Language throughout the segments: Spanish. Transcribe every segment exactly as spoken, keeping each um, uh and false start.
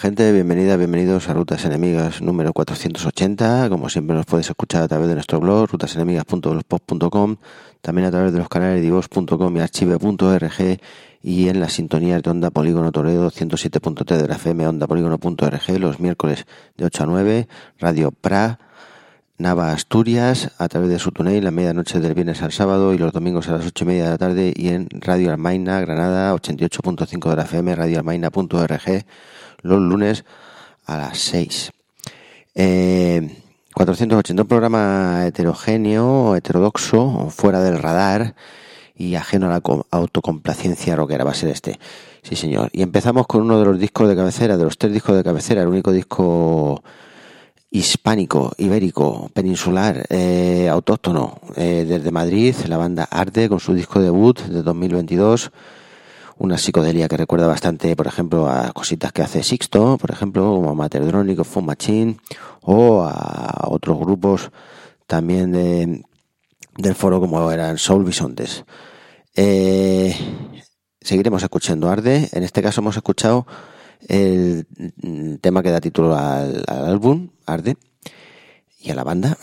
gente, bienvenida, bienvenidos a Rutas Enemigas número cuatrocientos ochenta. Como siempre nos podéis escuchar a través de nuestro blog rutas enemigas punto blogspot punto com, también a través de los canales de iVoox punto com y archive punto org, y en las sintonías de Onda Polígono Toledo ciento siete punto tres de la F M, onda polígono punto org, los miércoles de ocho a nueve, Radio Pra, Nava Asturias, a través de su túnel la medianoche del viernes al sábado y los domingos a las ocho y media de la tarde, y en Radio Almaina, Granada, ochenta y ocho punto cinco de la F M, radio almaina punto org, los lunes a las seis. Eh, cuatrocientos ochenta, un programa heterogéneo, heterodoxo, fuera del radar y ajeno a la autocomplacencia rockera, va a ser este. Sí, señor. Y empezamos con uno de los discos de cabecera, de los tres discos de cabecera, el único disco hispánico, ibérico, peninsular, eh, autóctono, eh, desde Madrid, la banda Arde, con su disco debut de dos mil veintidós, una psicodelia que recuerda bastante, por ejemplo, a cositas que hace Sixto, por ejemplo, como Materdronic o Fun Machine, o a otros grupos también de, del foro como eran Soul Bisontes. Eh, seguiremos escuchando Arde. En este caso hemos escuchado el tema que da título al, al álbum, Arde, y a la banda,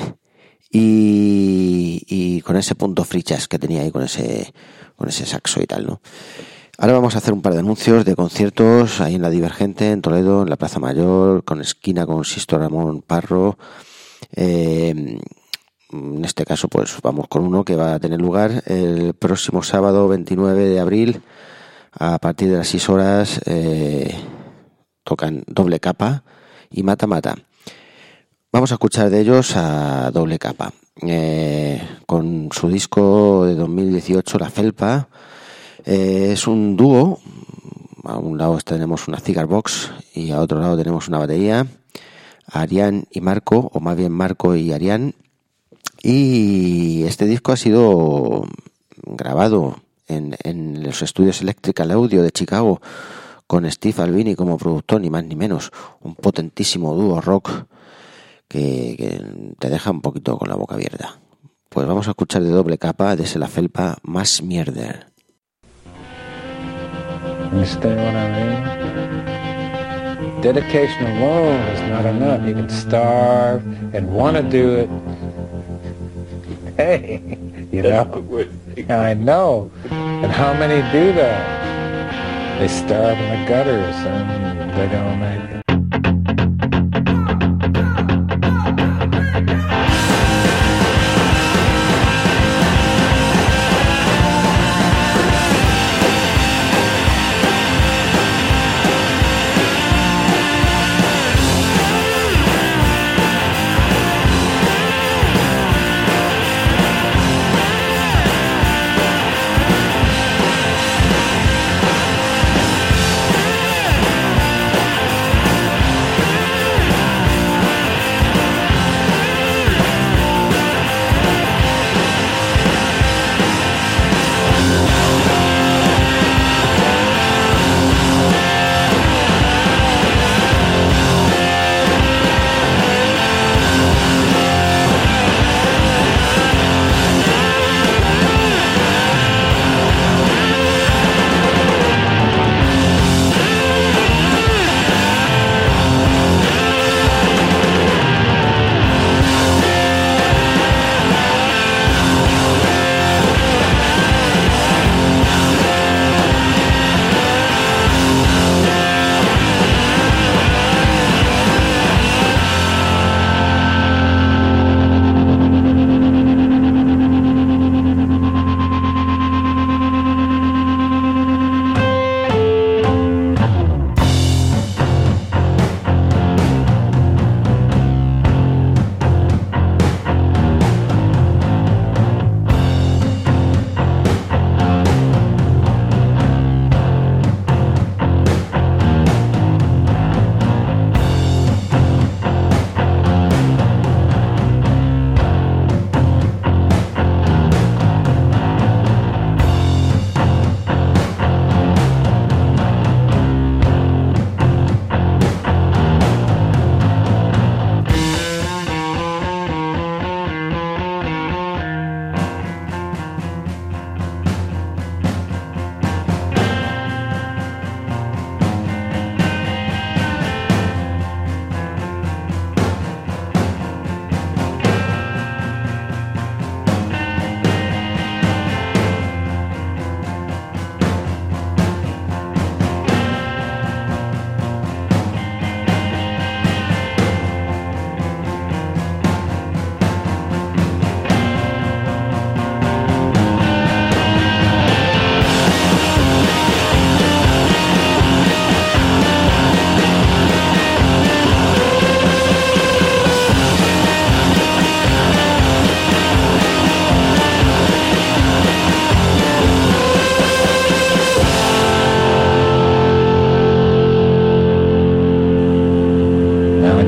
y, y con ese punto free jazz que tenía ahí, con ese, con ese saxo y tal, ¿no? Ahora vamos a hacer un par de anuncios de conciertos ahí en la Divergente, en Toledo, en la Plaza Mayor, con esquina con Sisto Ramón Parro. Eh, en este caso, pues vamos con uno que va a tener lugar el próximo sábado veintinueve de abril, a partir de las seis horas. Eh, tocan Doble Capa y Mata Mata. Vamos a escuchar de ellos a Doble Capa, eh, con su disco de dos mil dieciocho, La Felpa. Eh, es un dúo. A un lado tenemos una cigar box y a otro lado tenemos una batería, Arián y Marco, o más bien Marco y Arián. Y este disco ha sido grabado en, en los estudios Electrical Audio de Chicago, con Steve Albini como productor, ni más ni menos. Un potentísimo dúo rock que, que te deja un poquito con la boca abierta. Pues vamos a escuchar de Doble Capa, de La Felpa, Más Mierder. Understand what I mean? Dedication alone is not enough. You can starve and want to do it. Hey, you know, I know. And how many do that? They starve in the gutters and they don't make it.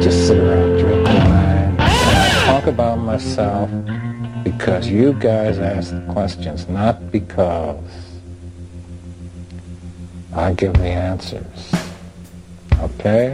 just sit around, drink wine, and I talk about myself because you guys ask the questions, not because I give the answers. Okay?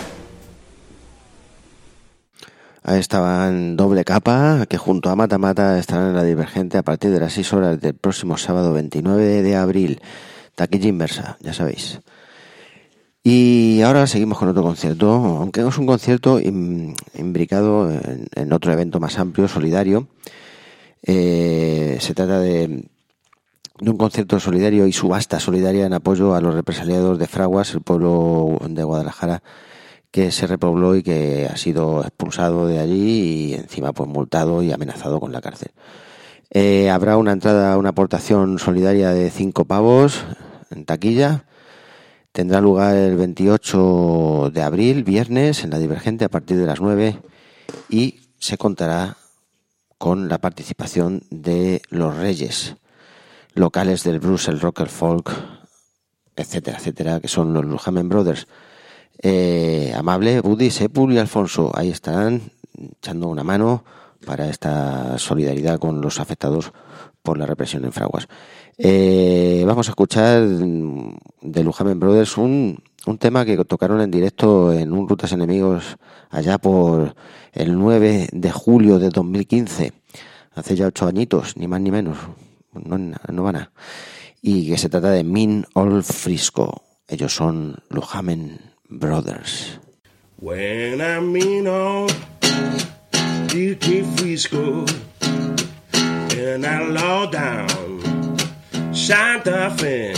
Ahí estaban Doble Capa, que junto a Mata Mata estarán en la Divergente a partir de las seis horas del próximo sábado veintinueve de abril. Taquilla inversa, ya sabéis. Y ahora seguimos con otro concierto, aunque es un concierto im, imbricado en, en otro evento más amplio, solidario. Eh, se trata de, de un concierto solidario y subasta solidaria en apoyo a los represaliados de Fraguas, el pueblo de Guadalajara, que se repobló y que ha sido expulsado de allí y encima pues multado y amenazado con la cárcel. Eh, habrá una entrada, una aportación solidaria de cinco pavos en taquilla. Tendrá lugar el veintiocho de abril, viernes, en la Divergente a partir de las nueve y se contará con la participación de los reyes locales del blues, el rock, el folk, etcétera, etcétera, que son los Lujamen Brothers. Eh, Amable, Buddy, Sepul y Alfonso, ahí estarán echando una mano para esta solidaridad con los afectados por la represión en Fraguas. Eh, vamos a escuchar de Lujamen Brothers un, un tema que tocaron en directo en un Rutas Enemigos allá por el nueve de julio de dos mil quince, hace ya ocho añitos, ni más ni menos, no, no van a. Y que se trata de Mean Old Frisco. Ellos son Lujamen Brothers. When I mean old dirty Frisco and I low down Santa Fe,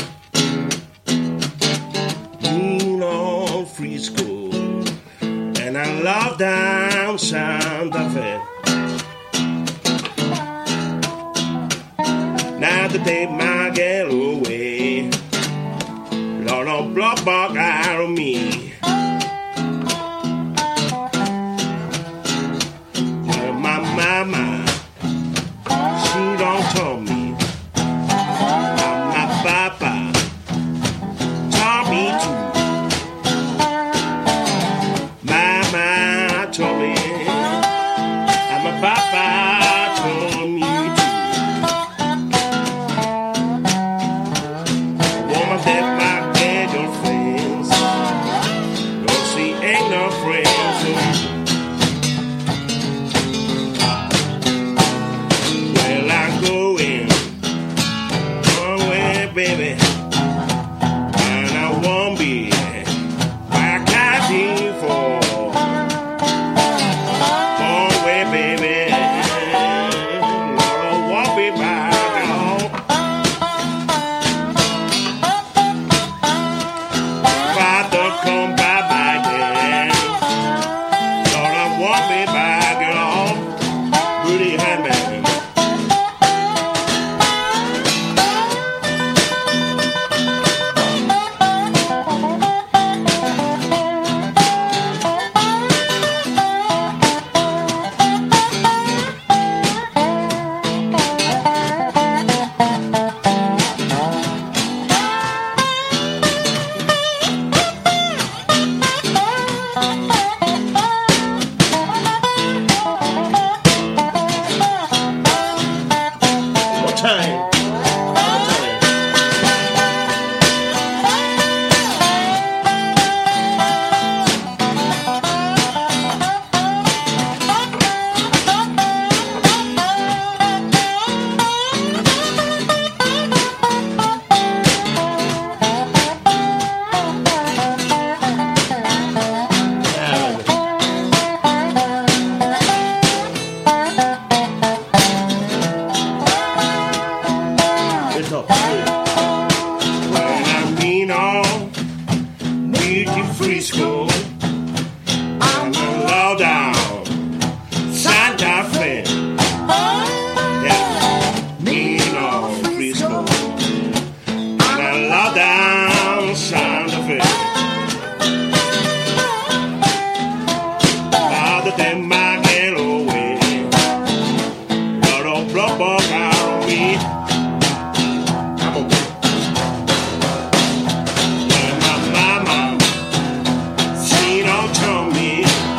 mean old Frisco and I low down Santa Fe. Now to take my girl away, Lord, don't block back out of me. Well, my mama, she don't tell me. My, my papa taught me to. Mama told me, and my papa told me to. Woman that my angel friends, no, she ain't no friends. Well, I'm going one way, baby, and I won't be back at you for one way, baby. I won't be back home. Father, come back back again. Lord, I won't be back at all. Rudy Hammond. One time. One time. It's up. When I mean all dirty Frisco, and I low down Santa Fe. Yeah, mean all Frisco, and I low down Santa Fe. Father, take my girl away. Lord, don't blow back out of me. I'm okay. Well, my mama, she don't tell me.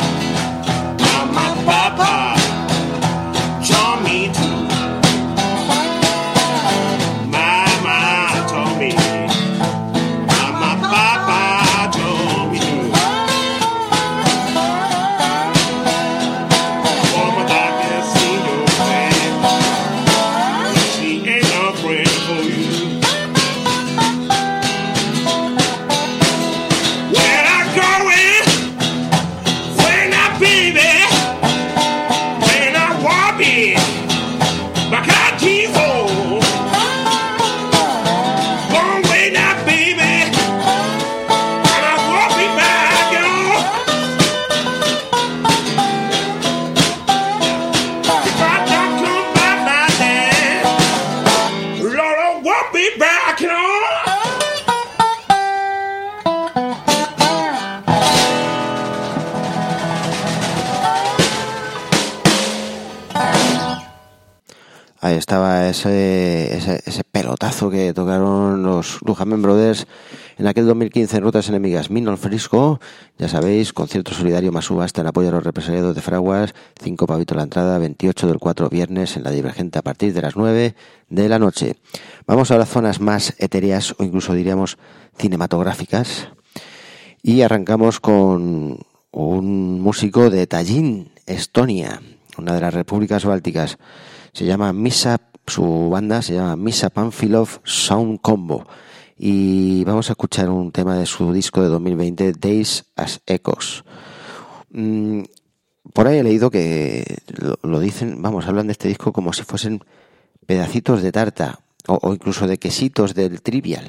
Ahí estaba ese, ese, ese pelotazo que tocaron los Lujamen Brothers en aquel dos mil quince en Rutas Enemigas Minol Frisco. Ya sabéis, concierto solidario más subasta en apoyo a los represaliados de Fraguas. Cinco pavitos la entrada, veintiocho del cuatro viernes en la Divergente a partir de las nueve de la noche. Vamos a las zonas más etéreas o incluso diríamos cinematográficas. Y arrancamos con un músico de Tallinn, Estonia, una de las repúblicas bálticas. Se llama Misa, su banda se llama Misa Pamphilov Sound Combo. Y vamos a escuchar un tema de su disco de dos mil veinte, Days as Echoes. Mm, por ahí he leído que lo, lo dicen, vamos, hablan de este disco como si fuesen pedacitos de tarta o, o incluso de quesitos del Trivial.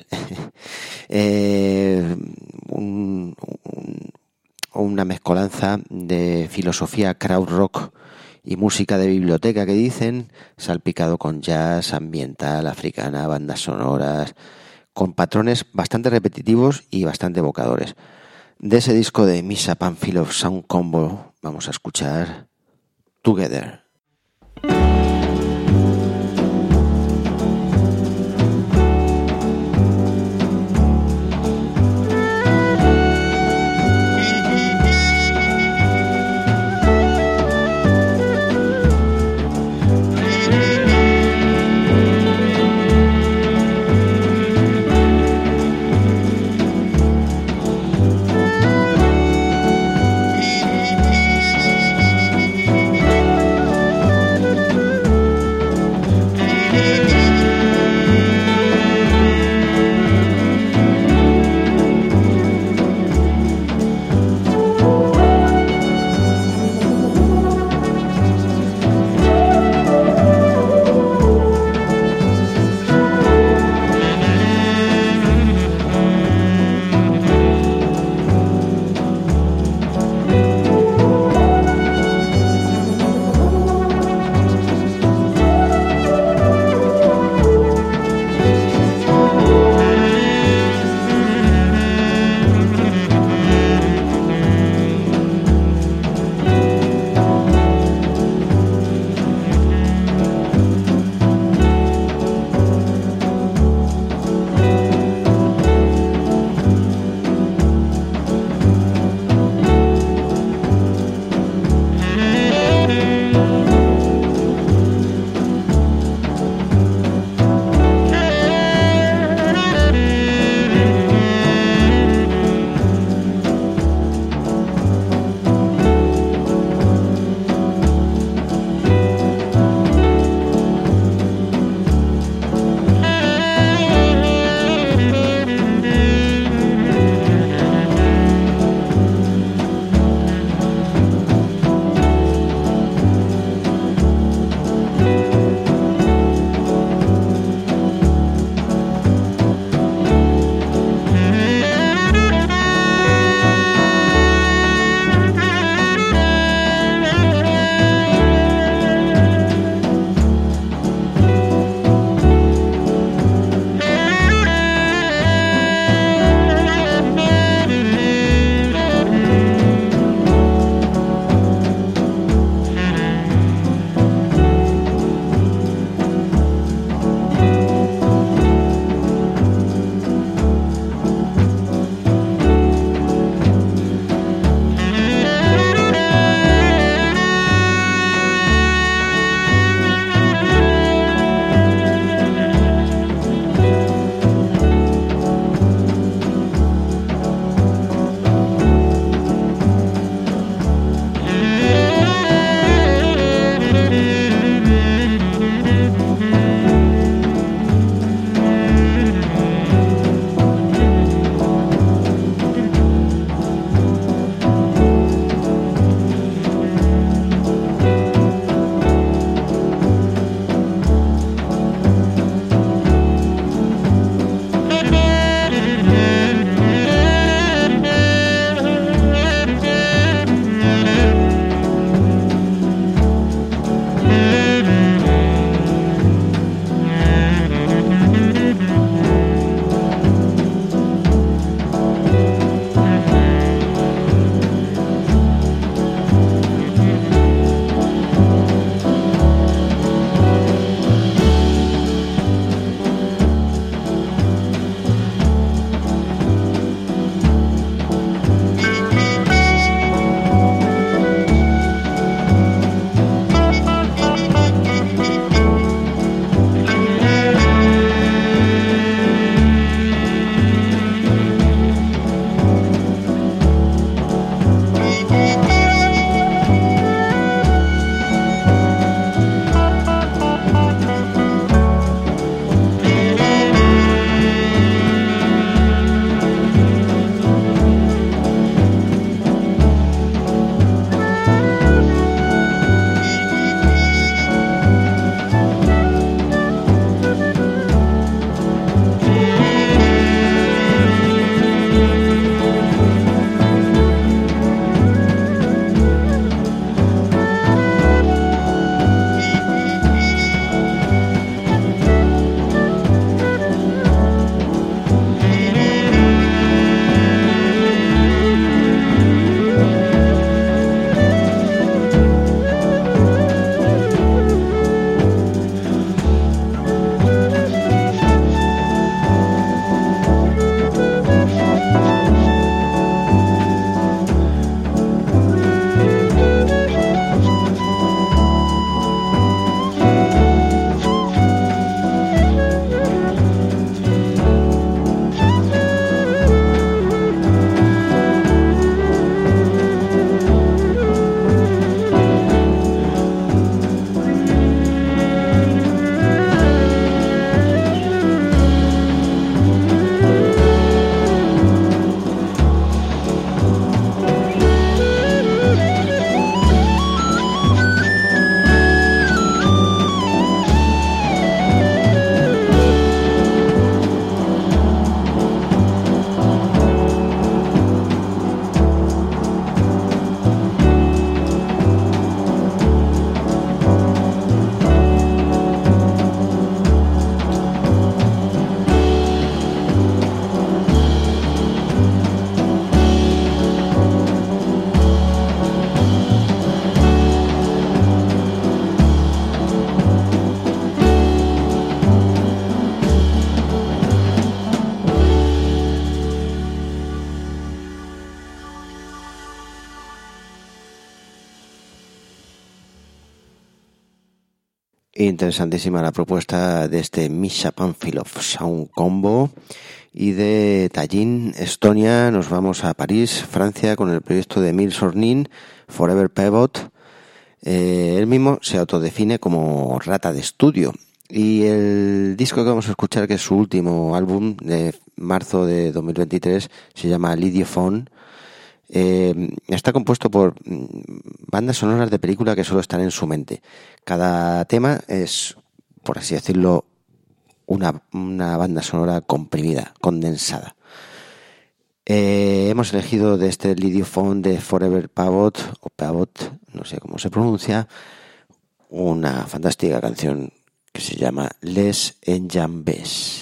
eh, un, un, una mezcolanza de filosofía crowd rock y música de biblioteca que dicen, salpicado con jazz, ambiental, africana, bandas sonoras, con patrones bastante repetitivos y bastante evocadores. De ese disco de Misa Pamphilov Sound Combo vamos a escuchar Together. Thank you. Interesantísima la propuesta de este Misha Panfilov Sound Combo. Y de Tallinn, Estonia, nos vamos a París, Francia, con el proyecto de Emil Sornin, Forever Pivot. Eh, él mismo se autodefine como rata de estudio. Y el disco que vamos a escuchar, que es su último álbum de marzo de dos mil veintitrés, se llama Lidiophone. Eh, está compuesto por bandas sonoras de película que solo están en su mente. Cada tema es, por así decirlo, una, una banda sonora comprimida, condensada. Eh, hemos elegido de este Lidiophone de Forever Pivot, o Pivot, no sé cómo se pronuncia, una fantástica canción que se llama Les Enjambés.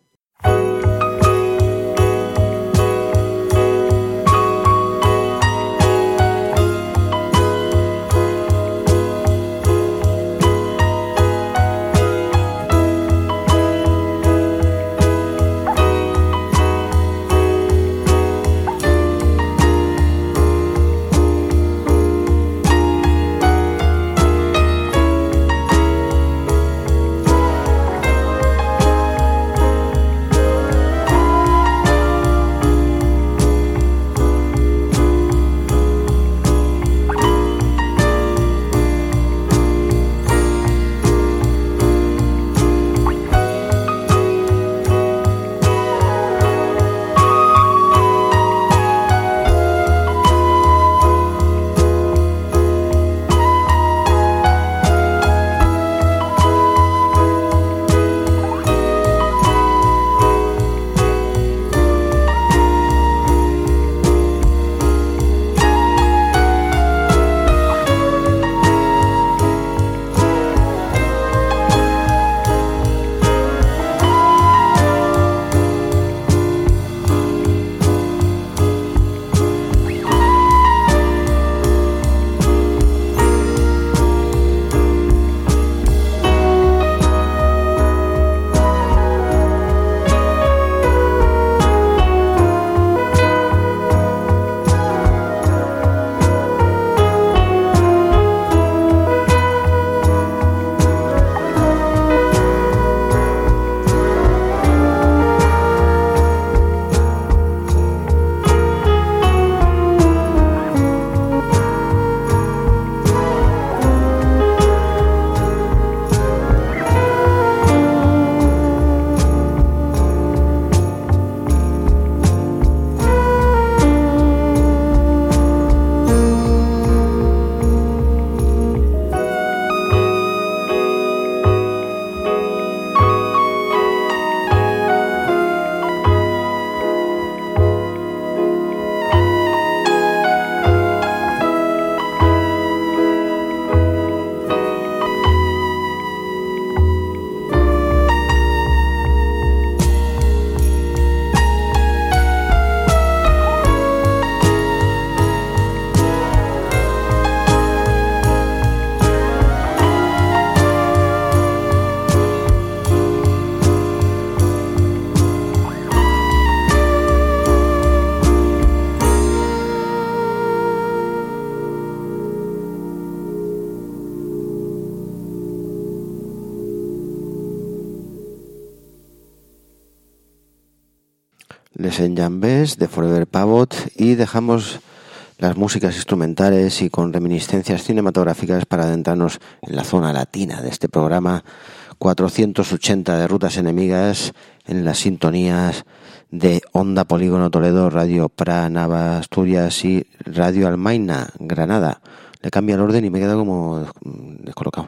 Les Enjambés de Forever Pivot, y dejamos las músicas instrumentales y con reminiscencias cinematográficas para adentrarnos en la zona latina de este programa cuatrocientos ochenta de Rutas Enemigas, en las sintonías de Onda Polígono Toledo, Radio Pra Nava Asturias y Radio Almaina Granada. Le cambia el orden y me queda como descolocado.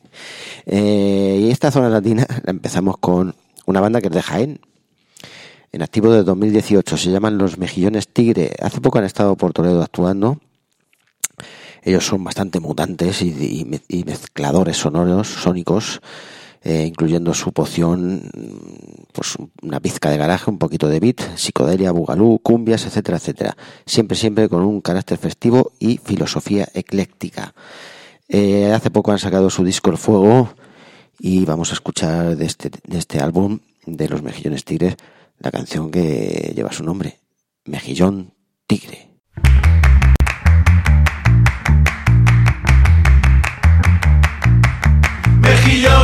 eh, y esta zona latina la empezamos con una banda que es de Jaén, en activo desde dos mil dieciocho, se llaman Los Mejillones Tigre. Hace poco han estado por Toledo actuando. Ellos son bastante mutantes y, y, y mezcladores sonoros, sónicos, eh, incluyendo su poción, pues una pizca de garaje, un poquito de beat, psicodelia, bugalú, cumbias, etcétera, etcétera. Siempre, siempre con un carácter festivo y filosofía ecléctica. Eh, hace poco han sacado su disco El Fuego y vamos a escuchar de este, de este álbum de Los Mejillones Tigres la canción que lleva su nombre, Mejillón Tigre. Mejillón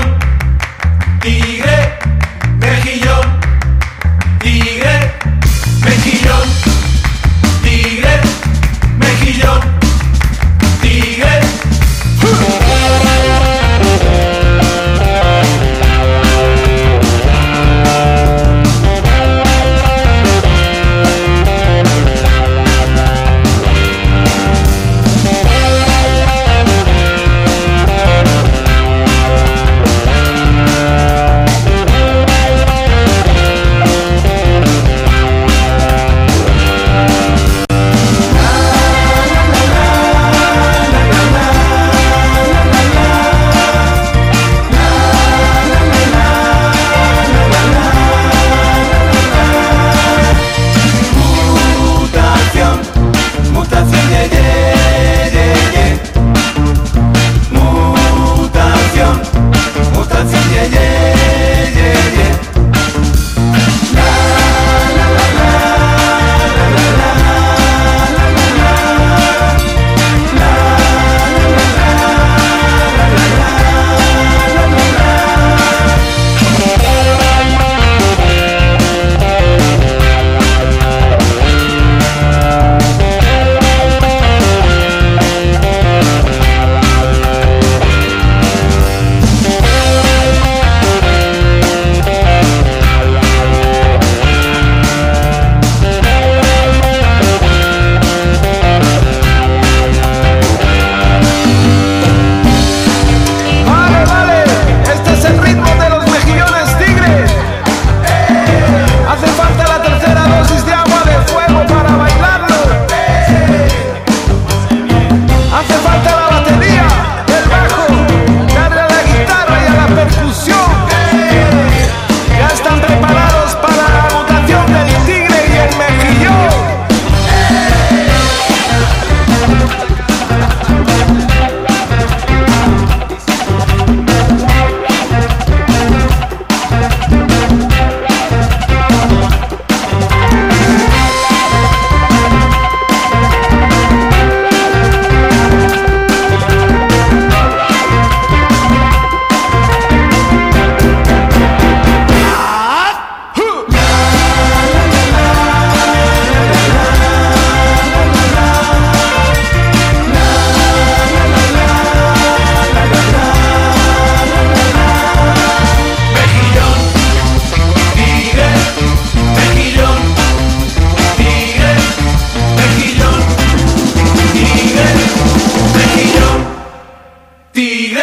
tigre.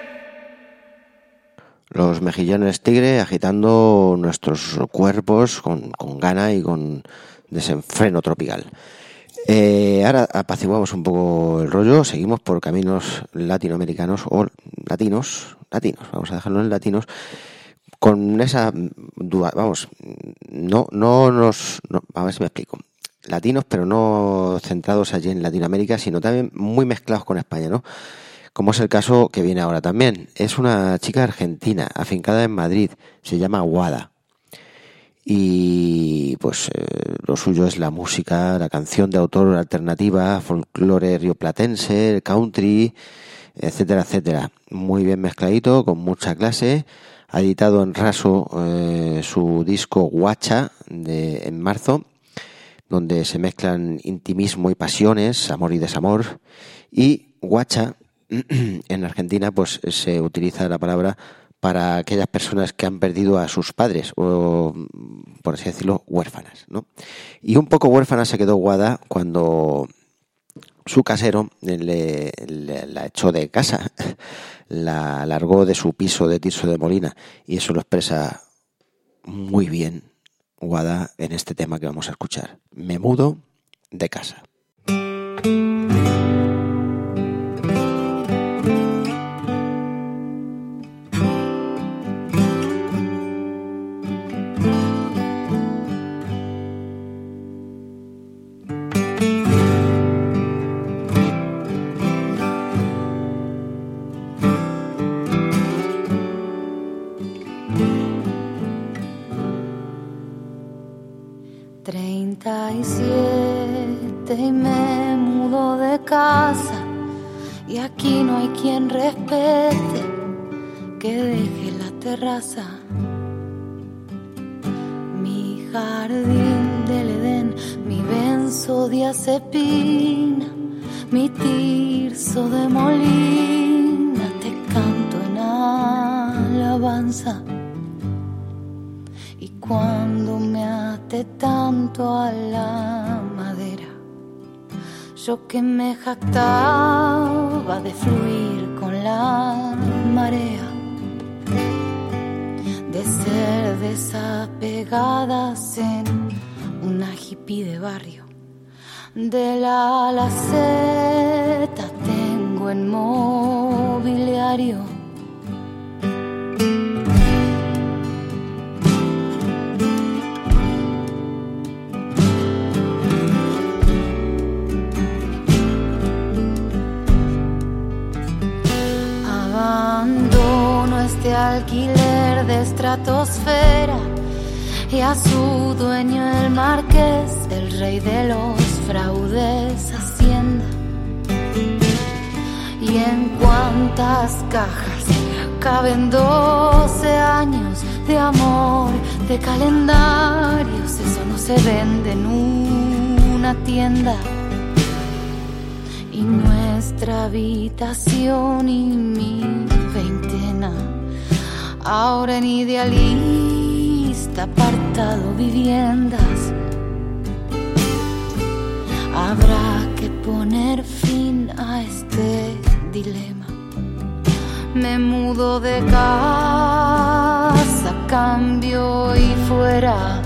Los mejillones tigre agitando nuestros cuerpos con, con gana y con desenfreno tropical. Eh, ahora apaciguamos un poco el rollo, seguimos por caminos latinoamericanos o latinos, latinos, vamos a dejarlo en latinos, con esa duda, vamos, no, no nos, no, a ver si me explico, latinos pero no centrados allí en Latinoamérica, sino también muy mezclados con España, ¿no? Como es el caso que viene ahora también. Es una chica argentina, afincada en Madrid, se llama Guada. Y pues eh, lo suyo es la música, la canción de autor alternativa, folclore rioplatense, country, etcétera, etcétera. Muy bien mezcladito, con mucha clase. Ha editado en Raso eh, su disco Guacha de, en marzo, donde se mezclan intimismo y pasiones, amor y desamor. Y Guacha, en Argentina, pues se utiliza la palabra para aquellas personas que han perdido a sus padres o, por así decirlo, huérfanas, ¿no? Y un poco huérfana se quedó Guada cuando su casero le, le, la echó de casa, la largó de su piso de Tirso de Molina, y eso lo expresa muy bien Guada en este tema que vamos a escuchar. Me mudo de casa. treinta y siete y me mudo de casa y aquí no hay quien respete que deje la terraza. Mi jardín del Edén, mi benzodiazepina, mi tirso de Molina, te canto en alabanza. Y cuando me até tanto a la madera, yo que me jactaba de fluir con la marea, de ser desapegadas en una hippie de barrio, de la A a la Z tengo en mobiliario. Abandono este alquiler de estratosfera y a su dueño el marqués, el rey de los fraudes, Hacienda. Y en cuántas cajas caben doce años de amor, de calendarios, eso no se vende en una tienda. Y nuestra habitación y mi veintena, ahora en idealista, apartado viviendas. Habrá que poner fin a este dilema. Me mudo de casa, cambio y fuera.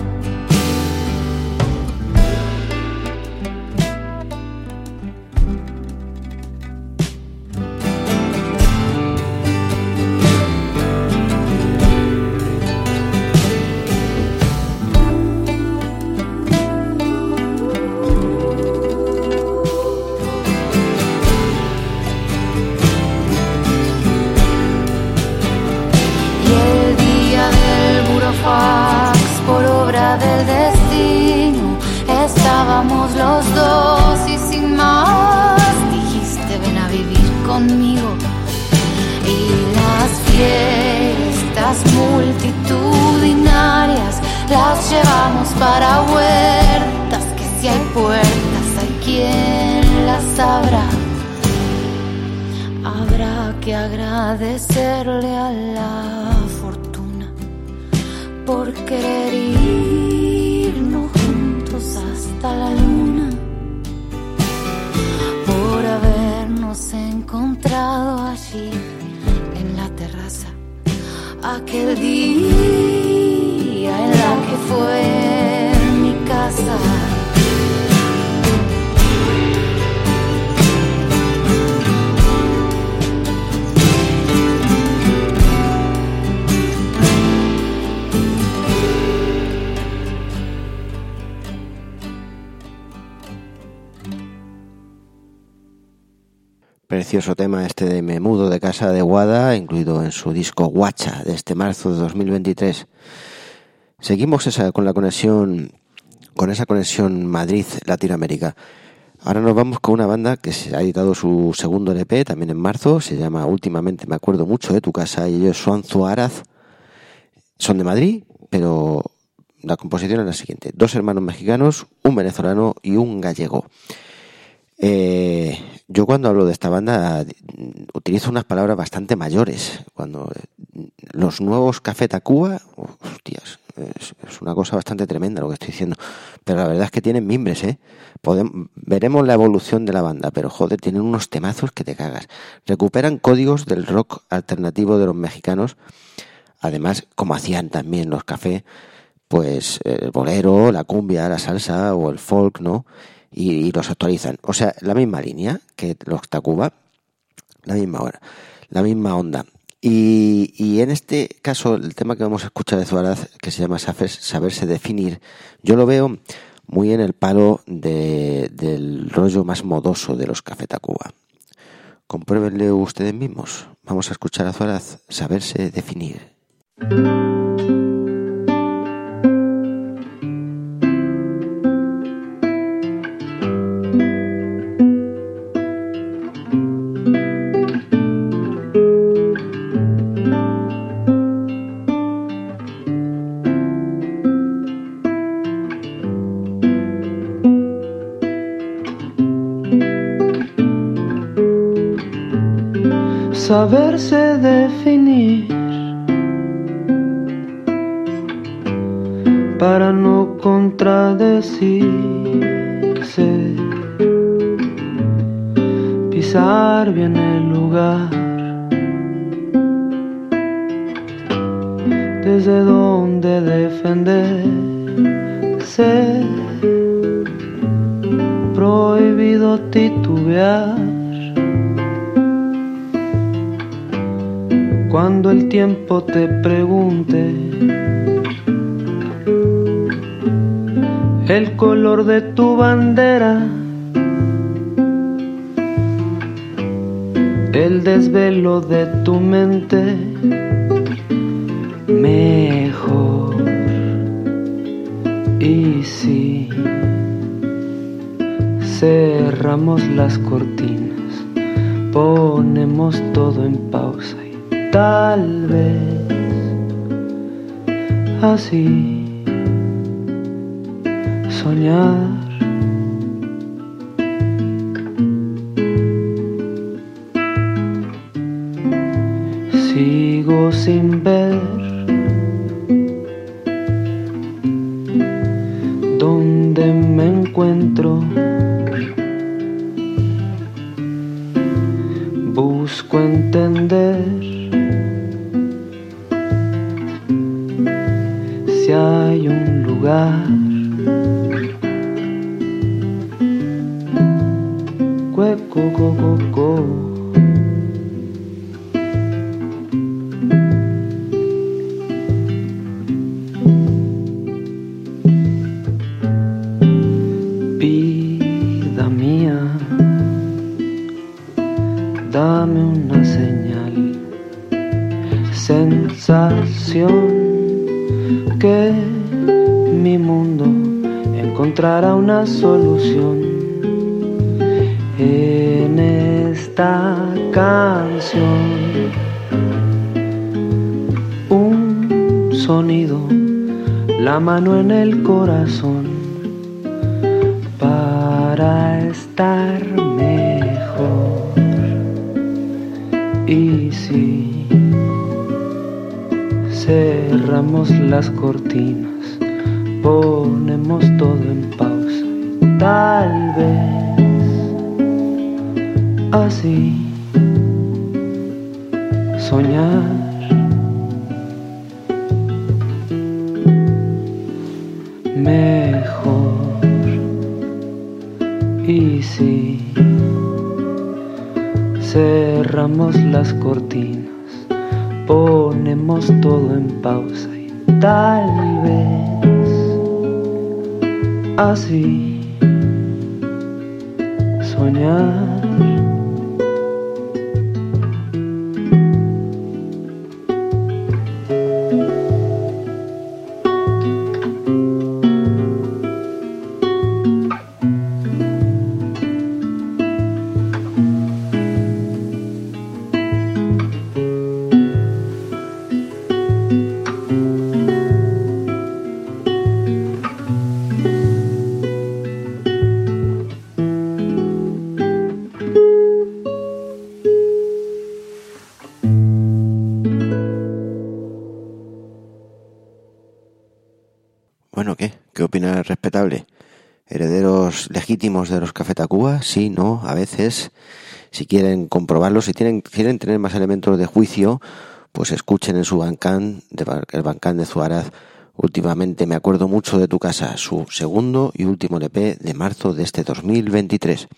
Por obra del destino estábamos los dos y sin más dijiste ven a vivir conmigo. Y las fiestas multitudinarias las llevamos para huertas, que si hay puertas hay quien las abra. Habrá que agradecerle a la fortuna por querer irnos juntos hasta la luna, por habernos encontrado allí casa. Aquel día en la que fue mi casa. Precioso tema este de Me mudo de casa de Wada, incluido en su disco Guacha de este marzo de dos mil veintitrés. Seguimos esa, con la conexión, con esa conexión Madrid-Latinoamérica. Ahora nos vamos con una banda que se ha editado su segundo L P también en marzo, se llama Últimamente me acuerdo mucho de tu casa, y ellos son Zuaraz. Son de Madrid, pero la composición es la siguiente: dos hermanos mexicanos, un venezolano y un gallego. Eh, yo cuando hablo de esta banda utilizo unas palabras bastante mayores. Cuando los nuevos Café Tacuba, hostias, es, es una cosa bastante tremenda lo que estoy diciendo. Pero la verdad es que tienen mimbres, ¿eh? Podemos, veremos la evolución de la banda, pero joder, tienen unos temazos que te cagas. Recuperan códigos del rock alternativo de los mexicanos. Además, como hacían también los Café, pues el bolero, la cumbia, la salsa o el folk, ¿no? Y, y los actualizan. O sea, la misma línea que los Tacuba, la misma hora, la misma onda. Y, y en este caso, el tema que vamos a escuchar de Zuaraz, que se llama Saber, Saberse Definir, yo lo veo muy en el palo de, del rollo más modoso de los Café Tacuba. Compruébenlo ustedes mismos. Vamos a escuchar a Zuaraz, Saberse Definir. Saberse definir para no contradecirse, pisar bien el lugar, desde donde defenderse, prohibido titubear. Cuando el tiempo te pregunte el color de tu bandera, el desvelo de tu mente, mejor. Y si cerramos las cortinas, ponemos todo en pausa, tal vez así soñar. Sigo sin ver dónde me encuentro. Busco entender si hay un lugar. Cueco, co, co, co. Vida mía, dame una señal, sensación que mi mundo encontrará una solución en esta canción. Un sonido, la mano en el corazón para estar mejor. Y si cerramos las cortinas, ponemos todo en pausa, tal vez así soñar. cerramos las cortinas, ponemos todo en pausa y tal vez así soñar. Bueno, ¿qué? ¿Qué opina el respetable? ¿Herederos legítimos de los Café Tacuba? Sí, no, a veces. Si quieren comprobarlo, si tienen, quieren tener más elementos de juicio, pues escuchen en su Bandcamp, el Bandcamp de Zuaraz. Últimamente me acuerdo mucho de tu casa, su segundo y último L P de marzo de este dos mil veintitrés.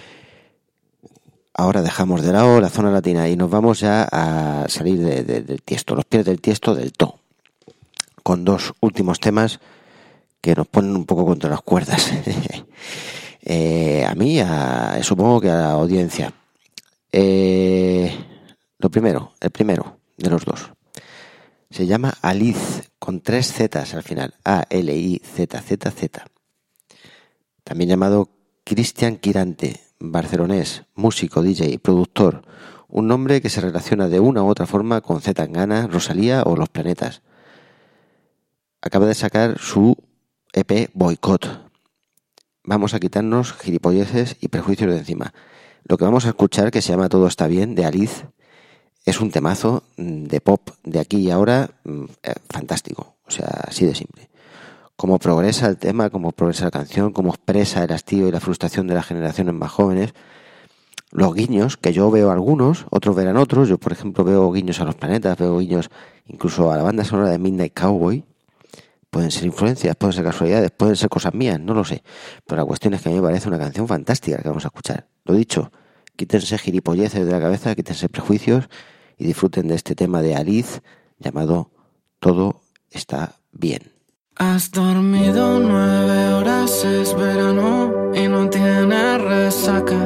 Ahora dejamos de lado la zona latina y nos vamos ya a salir de, de, del Tiesto, los pies del Tiesto del To, con dos últimos temas que nos ponen un poco contra las cuerdas. eh, a mí, a, supongo que a la audiencia. Eh, lo primero, el primero de los dos, se llama Aliz, con tres zetas al final, A L I Z Z Z. También llamado Cristian Quirante, barcelonés, músico, D J y productor. Un nombre que se relaciona de una u otra forma con Z Tangana, Rosalía o Los Planetas. Acaba de sacar su E P Boicot. Vamos a quitarnos gilipolleces y prejuicios de encima. Lo que vamos a escuchar, que se llama Todo está bien, de Aliz, es un temazo de pop de aquí y ahora eh, fantástico. O sea, así de simple. Cómo progresa el tema, cómo progresa la canción, cómo expresa el hastío y la frustración de las generaciones más jóvenes. Los guiños, que yo veo algunos, otros verán otros. Yo, por ejemplo, veo guiños a Los Planetas, veo guiños incluso a la banda sonora de Midnight Cowboy. Pueden ser influencias, pueden ser casualidades, pueden ser cosas mías, no lo sé. Pero la cuestión es que a mí me parece una canción fantástica que vamos a escuchar. Lo dicho, quítense gilipolleces de la cabeza, quítense prejuicios y disfruten de este tema de Aliz llamado Todo está bien. Has dormido nueve horas, es verano y no tienes resaca.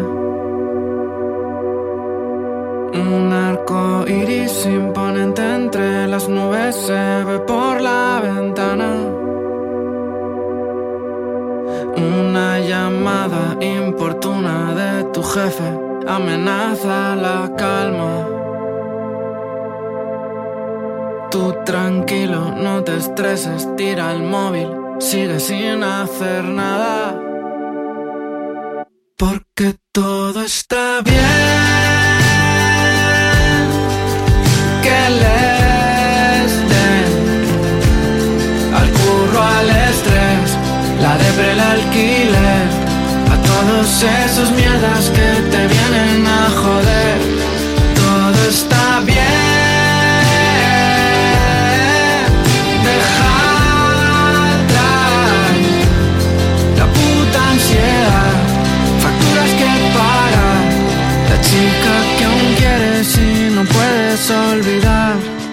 Un arco iris imponente entre las nubes se ve por la ventana. Una llamada importuna de tu jefe amenaza la calma. Tú tranquilo, no te estreses, tira el móvil, sigue sin hacer nada. Porque todo está bien. Que les den al curro, al estrés, la depre, el alquiler, a todos esos mierdas que te vienen a joder. Todo está bien. Facturas que pagar, la chica que aún quieres y no puedes olvidar.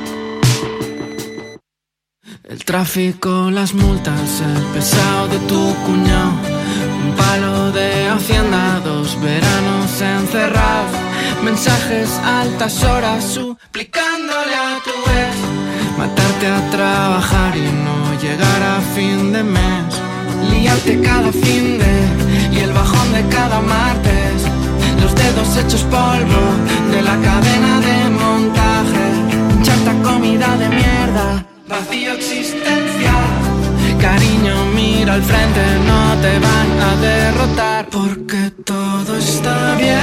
El tráfico, las multas, el pesado de tu cuñado, un palo de hacienda, dos veranos encerrados, mensajes a altas horas suplicándole a tu ex matarte a trabajar y no llegar a fin de mes. Liarte cada fin de y el bajón de cada martes, los dedos hechos polvo de la cadena de montaje, chata comida de mierda, vacío existencial. Cariño, mira al frente, no te van a derrotar, porque todo está bien.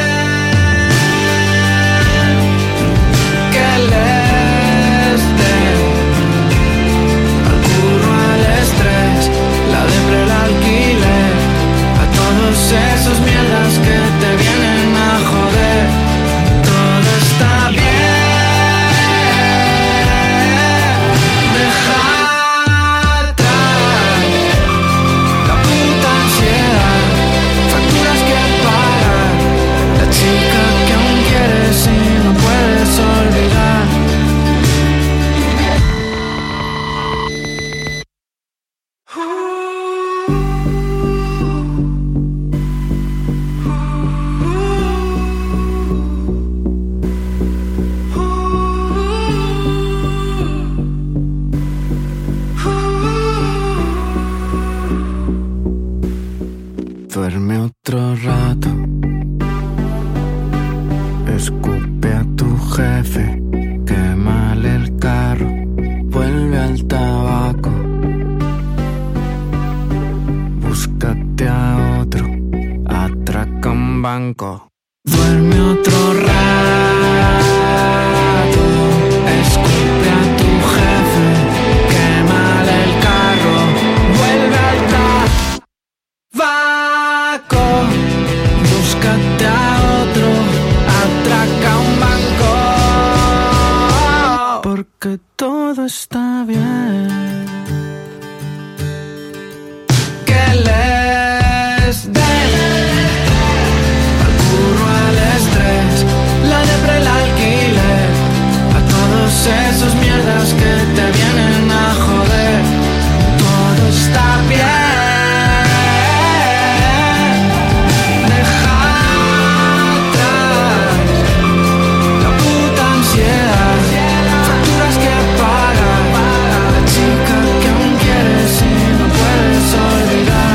Que les den al curro, al estrés, la depre, el alquiler, a todos esos mierdas que te vienen a joder. Todo está jefe, quémale el carro, vuelve al tabaco, búscate a otro, atraca un banco, duerme otro rato, escupe a tu jefe, quémale el carro, vuelve al tabaco, búscate a otro, atraca un banco, porque todo está bien. Que les den al curro, al estrés, la depre, el alquiler, a todos esos mierdas que te vienen a joder. Todo está bien. Deja atrás la puta ansiedad, facturas que pagar, la chica que aún quieres y no puedes olvidar.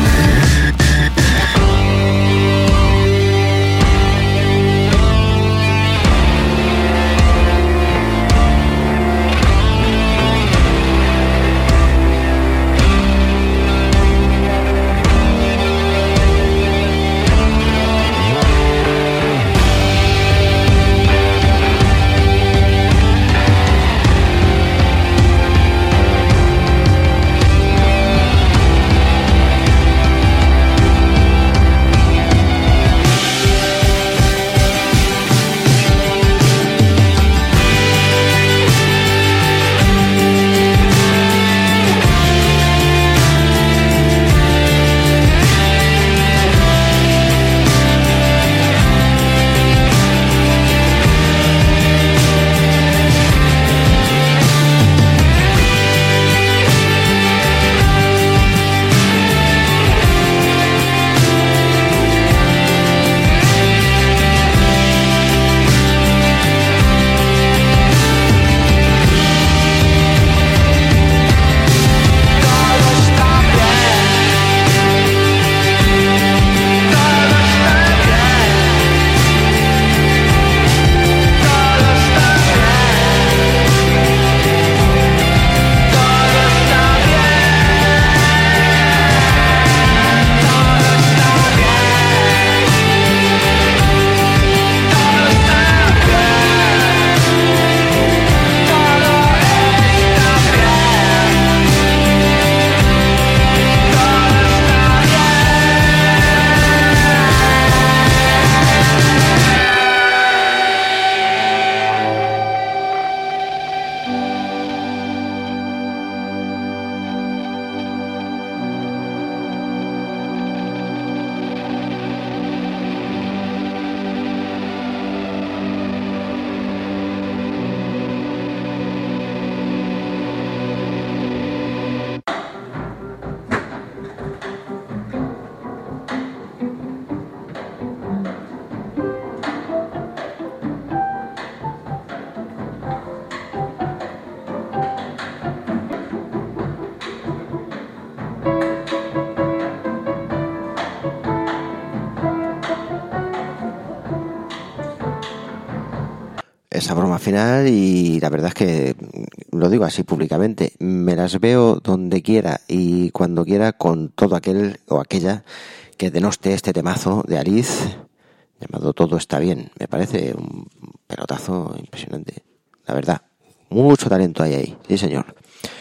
Esa broma final, y la verdad es que lo digo así públicamente, me las veo donde quiera y cuando quiera con todo aquel o aquella que denoste este temazo de Alice llamado Todo está bien. Me parece un pelotazo impresionante, la verdad. Mucho talento hay ahí, sí señor.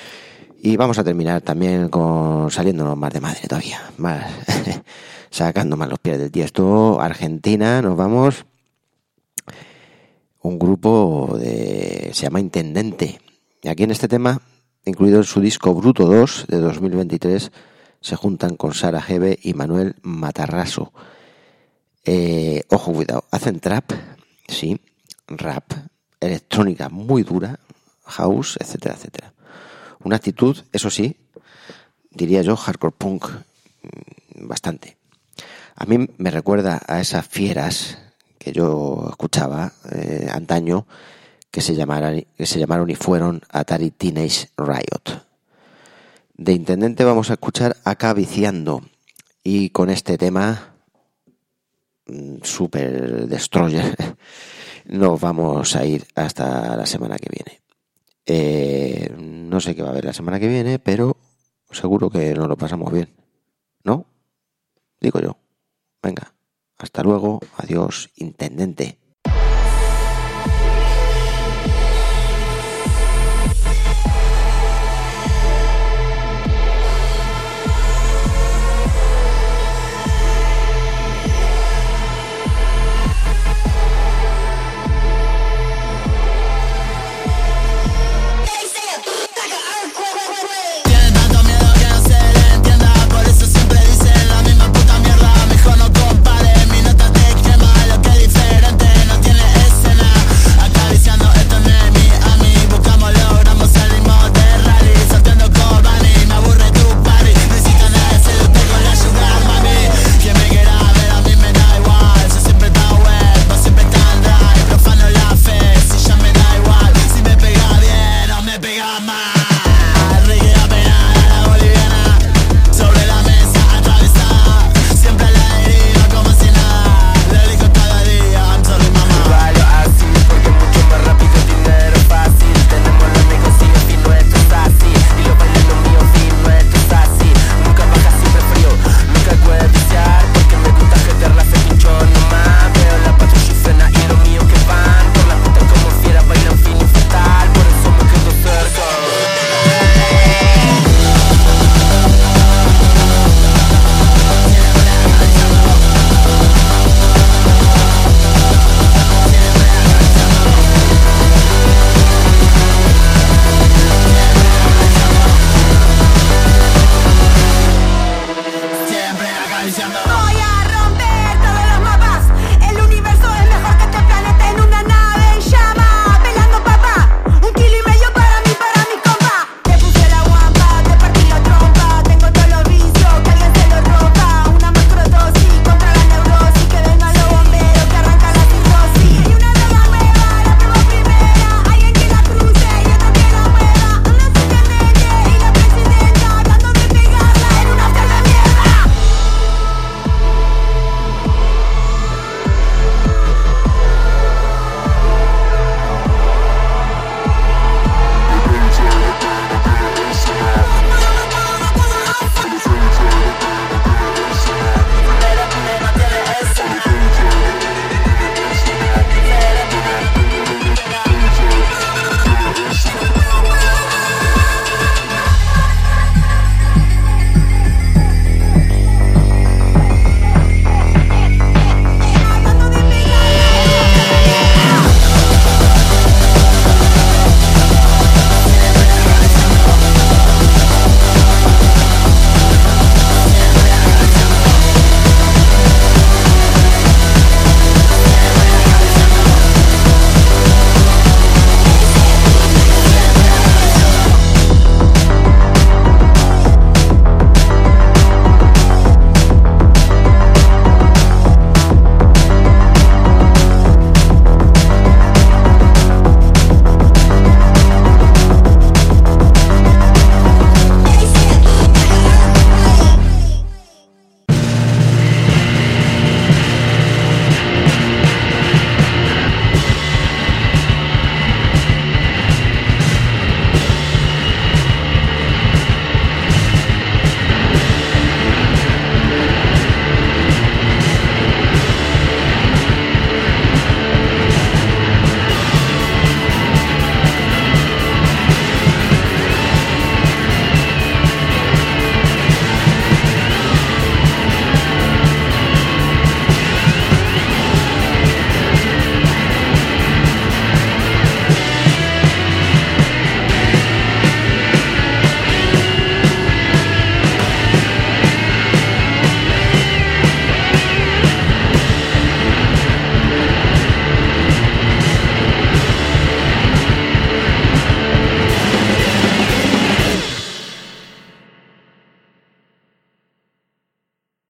Y vamos a terminar también con saliéndonos más de madre todavía, más sacando más los pies del tiesto. Argentina, nos vamos. Un grupo de se llama Intendente. Y aquí en este tema, incluido en su disco Bruto dos de dos mil veintitrés, se juntan con Sara Gebe y Manuel Matarraso. Eh, ojo, cuidado, hacen trap, sí, rap, electrónica muy dura, house, etcétera, etcétera. Una actitud, eso sí, diría yo, hardcore punk, bastante. A mí me recuerda a esas fieras que yo escuchaba eh, antaño, que se, llamaran, que se llamaron y fueron Atari Teenage Riot. De Intendente vamos a escuchar Acá Viciando, y con este tema Super Destroyer nos vamos a ir hasta la semana que viene. Eh, no sé qué va a haber la semana que viene, pero seguro que nos lo pasamos bien, ¿no? Digo yo. Venga, hasta luego, adiós, intendente.